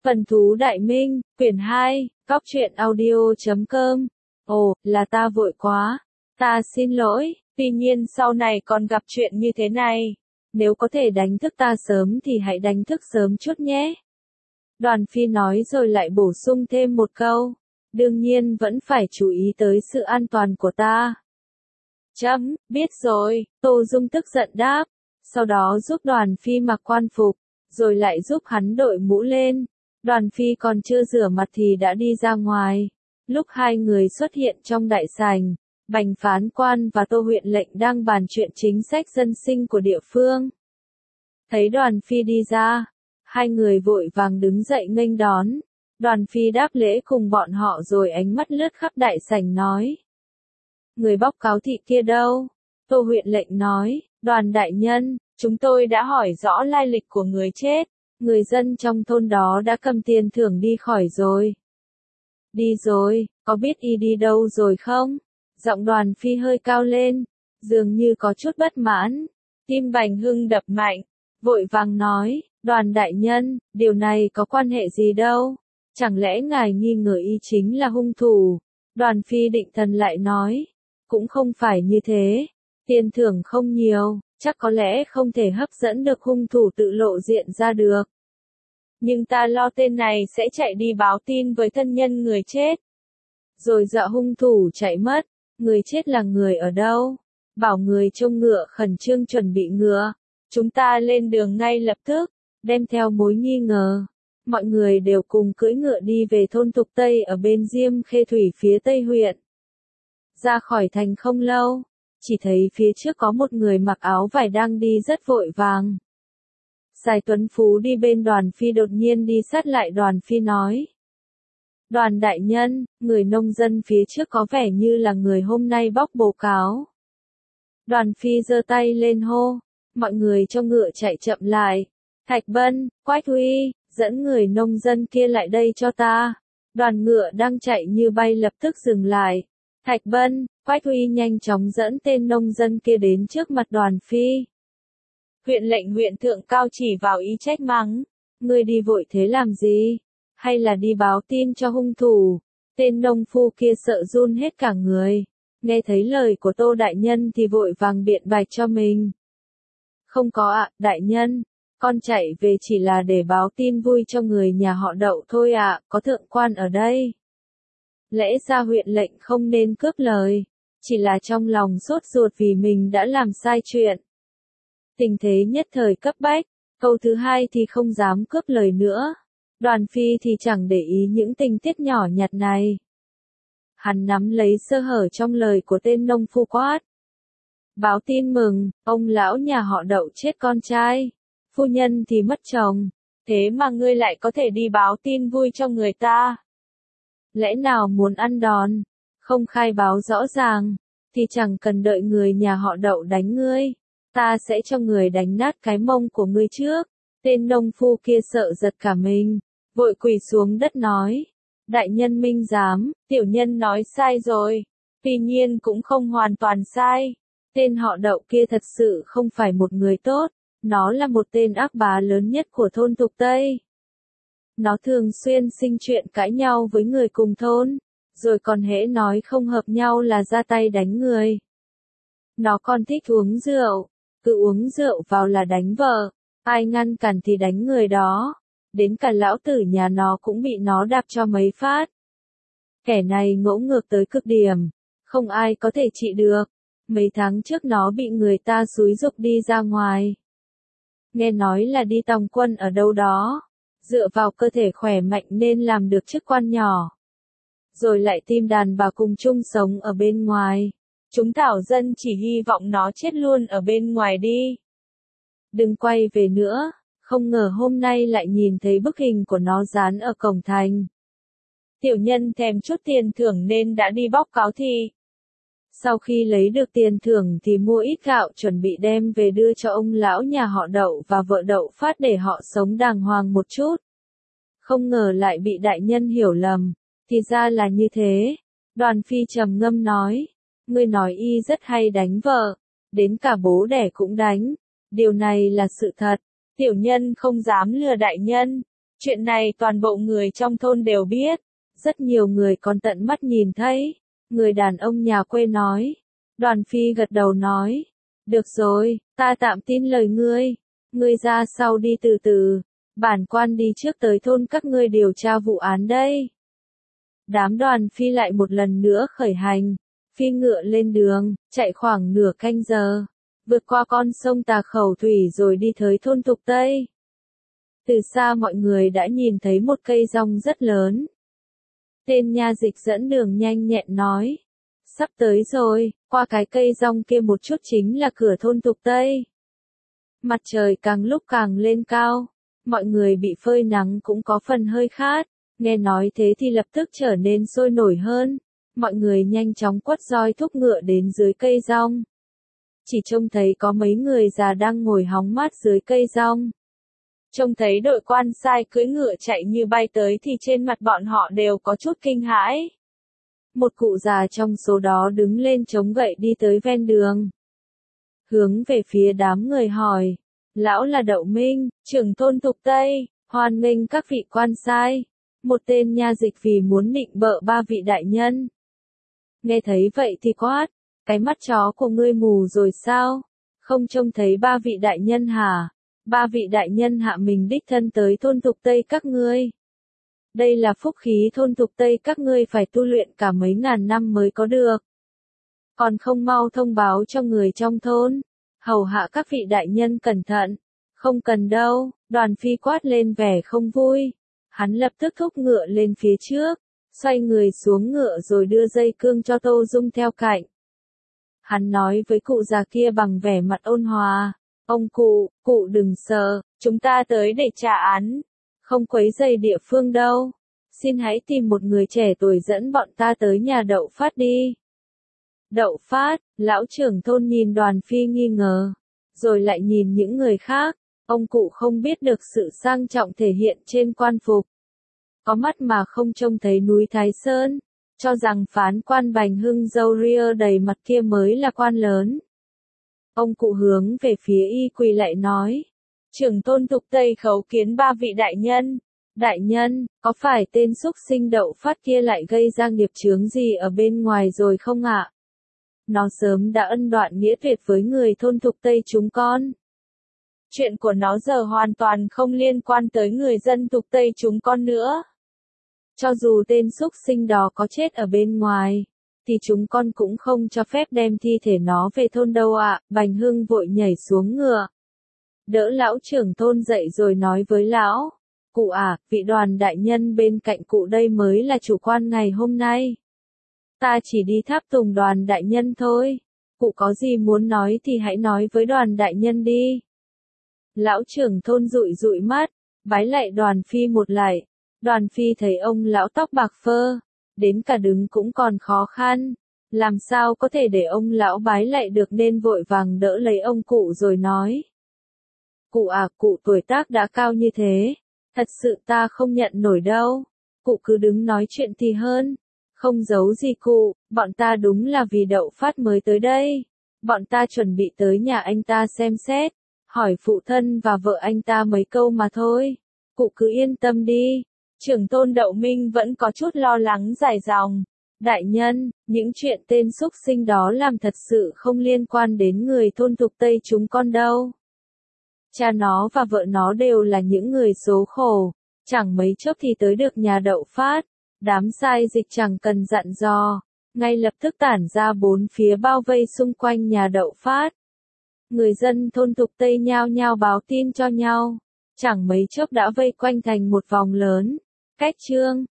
Vân Thú Đại Minh, quyển 2, Góc truyện audio.com. Ồ, là ta vội quá. Ta xin lỗi, tuy nhiên sau này còn gặp chuyện như thế này. Nếu có thể đánh thức ta sớm thì hãy đánh thức sớm chút nhé. Đoàn Phi nói rồi lại bổ sung thêm một câu. Đương nhiên vẫn phải chú ý tới sự an toàn của ta. Chấm, biết rồi, Tô Dung tức giận đáp. Sau đó giúp Đoàn Phi mặc quan phục, rồi lại giúp hắn đội mũ lên. Đoàn Phi còn chưa rửa mặt thì đã đi ra ngoài. Lúc hai người xuất hiện trong đại sảnh, Bành phán quan và Tô huyện lệnh đang bàn chuyện chính sách dân sinh của địa phương. Thấy Đoàn Phi đi ra, hai người vội vàng đứng dậy nghênh đón. Đoàn Phi đáp lễ cùng bọn họ rồi ánh mắt lướt khắp đại sảnh nói. Người bóc cáo thị kia đâu? Tô huyện lệnh nói, Đoàn đại nhân, chúng tôi đã hỏi rõ lai lịch của người chết. Người dân trong thôn đó đã cầm tiền thưởng đi khỏi rồi. Đi rồi, có biết y đi đâu rồi không? Giọng Đoàn Phi hơi cao lên, dường như có chút bất mãn. Tim Bành Hưng đập mạnh, vội vàng nói, Đoàn đại nhân, điều này có quan hệ gì đâu? Chẳng lẽ ngài nghi ngờ y chính là hung thủ? Đoàn Phi định thần lại nói, cũng không phải như thế. Tiền thưởng không nhiều, chắc có lẽ không thể hấp dẫn được hung thủ tự lộ diện ra được. Nhưng ta lo tên này sẽ chạy đi báo tin với thân nhân người chết. Rồi dọa hung thủ chạy mất. Người chết là người ở đâu? Bảo người trông ngựa khẩn trương chuẩn bị ngựa. Chúng ta lên đường ngay lập tức, đem theo mối nghi ngờ. Mọi người đều cùng cưỡi ngựa đi về thôn Thục Tây ở bên Diêm Khê Thủy phía Tây huyện. Ra khỏi thành không lâu, chỉ thấy phía trước có một người mặc áo vải đang đi rất vội vàng. Sài Tuấn Phú đi bên Đoàn Phi đột nhiên đi sát lại Đoàn Phi nói. Đoàn đại nhân, người nông dân phía trước có vẻ như là người hôm nay bóc bố cáo. Đoàn Phi giơ tay lên hô, mọi người cho ngựa chạy chậm lại. Thạch Bân, Quách Huy, dẫn người nông dân kia lại đây cho ta. Đoàn ngựa đang chạy như bay lập tức dừng lại. Thạch Bân, Quách Huy nhanh chóng dẫn tên nông dân kia đến trước mặt Đoàn Phi. Huyện lệnh huyện thượng cao chỉ vào ý trách mắng. Ngươi đi vội thế làm gì? Hay là đi báo tin cho hung thủ? Tên nông phu kia sợ run hết cả người. Nghe thấy lời của Tô đại nhân thì vội vàng biện bạch cho mình. Không có ạ, đại nhân. Con chạy về chỉ là để báo tin vui cho người nhà họ Đậu thôi ạ, có thượng quan ở đây. Lẽ ra huyện lệnh không nên cướp lời. Chỉ là trong lòng sốt ruột vì mình đã làm sai chuyện. Tình thế nhất thời cấp bách, câu thứ hai thì không dám cướp lời nữa. Đoàn Phi thì chẳng để ý những tình tiết nhỏ nhặt này. Hắn nắm lấy sơ hở trong lời của tên nông phu quát. Báo tin mừng, ông lão nhà họ Đậu chết con trai, phu nhân thì mất chồng, thế mà ngươi lại có thể đi báo tin vui cho người ta. Lẽ nào muốn ăn đòn, không khai báo rõ ràng, thì chẳng cần đợi người nhà họ Đậu đánh ngươi. Ta sẽ cho người đánh nát cái mông của ngươi trước. Tên nông phu kia sợ giật cả mình, vội quỳ xuống đất nói. Đại nhân minh giám, tiểu nhân nói sai rồi. Tuy nhiên cũng không hoàn toàn sai. Tên họ Đậu kia thật sự không phải một người tốt. Nó là một tên ác bá lớn nhất của thôn Thục Tây. Nó thường xuyên sinh chuyện cãi nhau với người cùng thôn. Rồi còn hễ nói không hợp nhau là ra tay đánh người. Nó còn thích uống rượu. Cứ uống rượu vào là đánh vợ, ai ngăn cản thì đánh người đó. Đến cả lão tử nhà nó cũng bị nó đạp cho mấy phát. Kẻ này ngỗ ngược tới cực điểm, không ai có thể trị được. Mấy tháng trước nó bị người ta xúi giục đi ra ngoài. Nghe nói là đi tòng quân ở đâu đó, dựa vào cơ thể khỏe mạnh nên làm được chức quan nhỏ. Rồi lại tìm đàn bà cùng chung sống ở bên ngoài. Chúng thảo dân chỉ hy vọng nó chết luôn ở bên ngoài đi. Đừng quay về nữa, không ngờ hôm nay lại nhìn thấy bức hình của nó dán ở cổng thành. Tiểu nhân thèm chút tiền thưởng nên đã đi bóc cáo thị. Sau khi lấy được tiền thưởng thì mua ít gạo chuẩn bị đem về đưa cho ông lão nhà họ Đậu và vợ Đậu Phát để họ sống đàng hoàng một chút. Không ngờ lại bị đại nhân hiểu lầm, thì ra là như thế. Đoàn Phi trầm ngâm nói. Ngươi nói y rất hay đánh vợ, đến cả bố đẻ cũng đánh. Điều này là sự thật, tiểu nhân không dám lừa đại nhân. Chuyện này toàn bộ người trong thôn đều biết, rất nhiều người còn tận mắt nhìn thấy. Người đàn ông nhà quê nói. Đoàn Phi gật đầu nói. Được rồi, ta tạm tin lời ngươi. Ngươi ra sau đi từ từ. Bản quan đi trước tới thôn các ngươi điều tra vụ án đây. Đám Đoàn Phi lại một lần nữa khởi hành. Phi ngựa lên đường, chạy khoảng nửa canh giờ. Vượt qua con sông Tà Khẩu Thủy rồi đi tới thôn Tục Tây. Từ xa mọi người đã nhìn thấy một cây rong rất lớn. Tên nha dịch dẫn đường nhanh nhẹn nói. Sắp tới rồi, qua cái cây rong kia một chút chính là cửa thôn Tục Tây. Mặt trời càng lúc càng lên cao. Mọi người bị phơi nắng cũng có phần hơi khát. Nghe nói thế thì lập tức trở nên sôi nổi hơn. Mọi người nhanh chóng quất roi thúc ngựa đến dưới cây rong. Chỉ trông thấy có mấy người già đang ngồi hóng mát dưới cây rong. Trông thấy đội quan sai cưỡi ngựa chạy như bay tới thì trên mặt bọn họ đều có chút kinh hãi. Một cụ già trong số đó đứng lên chống gậy đi tới ven đường. Hướng về phía đám người hỏi. Lão là Đậu Minh, trưởng thôn Tục Tây, hoan nghênh các vị quan sai. Một tên nha dịch vì muốn nịnh bợ ba vị đại nhân. Nghe thấy vậy thì quát. Cái mắt chó của ngươi mù rồi sao? Không trông thấy ba vị đại nhân hả? Ba vị đại nhân hạ mình đích thân tới thôn Tục Tây các ngươi. Đây là phúc khí thôn Tục Tây các ngươi phải tu luyện cả mấy ngàn năm mới có được. Còn không mau thông báo cho người trong thôn. Hầu hạ các vị đại nhân cẩn thận. Không cần đâu, Đoàn Phi quát lên vẻ không vui. Hắn lập tức thúc ngựa lên phía trước. Xoay người xuống ngựa rồi đưa dây cương cho Tô Dung theo cạnh. Hắn nói với cụ già kia bằng vẻ mặt ôn hòa. Ông cụ đừng sợ, chúng ta tới để trả án. Không quấy rầy địa phương đâu. Xin hãy tìm một người trẻ tuổi dẫn bọn ta tới nhà Đậu Phát đi. Đậu Phát, lão trưởng thôn nhìn Đoàn Phi nghi ngờ. Rồi lại nhìn những người khác. Ông cụ không biết được sự sang trọng thể hiện trên quan phục. Có mắt mà không trông thấy núi Thái Sơn. Cho rằng phán quan Bành Hưng râu ria đầy mặt kia mới là quan lớn. Ông cụ hướng về phía y quỳ lại nói. Trưởng thôn Tục Tây khấu kiến ba vị đại nhân. Đại nhân, có phải tên xúc sinh Đậu Phát kia lại gây ra nghiệp chướng gì ở bên ngoài rồi không ạ? Nó sớm đã ân đoạn nghĩa tuyệt với người thôn Tục Tây chúng con. Chuyện của nó giờ hoàn toàn không liên quan tới người dân Tục Tây chúng con nữa. Cho dù tên xúc sinh đó có chết ở bên ngoài, thì chúng con cũng không cho phép đem thi thể nó về thôn đâu ạ. Bành Hưng vội nhảy xuống ngựa. Đỡ lão trưởng thôn dậy rồi nói với lão. Cụ à, vị Đoàn đại nhân bên cạnh cụ đây mới là chủ quan ngày hôm nay. Ta chỉ đi tháp tùng Đoàn đại nhân thôi. Cụ có gì muốn nói thì hãy nói với Đoàn đại nhân đi. Lão trưởng thôn dụi dụi mắt, bái lạy Đoàn Phi một lạy. Đoàn Phi thấy ông lão tóc bạc phơ, đến cả đứng cũng còn khó khăn. Làm sao có thể để ông lão bái lạy được nên vội vàng đỡ lấy ông cụ rồi nói. Cụ à, cụ tuổi tác đã cao như thế. Thật sự ta không nhận nổi đâu. Cụ cứ đứng nói chuyện thì hơn. Không giấu gì cụ, bọn ta đúng là vì Đậu Phát mới tới đây. Bọn ta chuẩn bị tới nhà anh ta xem xét. Hỏi phụ thân và vợ anh ta mấy câu mà thôi. Cụ cứ yên tâm đi. Trưởng thôn Đậu Minh vẫn có chút lo lắng dài dòng. Đại nhân, những chuyện tên xúc sinh đó làm thật sự không liên quan đến người thôn Tục Tây chúng con đâu. Cha nó và vợ nó đều là những người số khổ. Chẳng mấy chốc thì tới được nhà Đậu Phát. Đám sai dịch chẳng cần dặn dò. Ngay lập tức tản ra bốn phía bao vây xung quanh nhà Đậu Phát. Người dân thôn Tục Tây nhao nhao báo tin cho nhau. Chẳng mấy chốc đã vây quanh thành một vòng lớn. Cách chương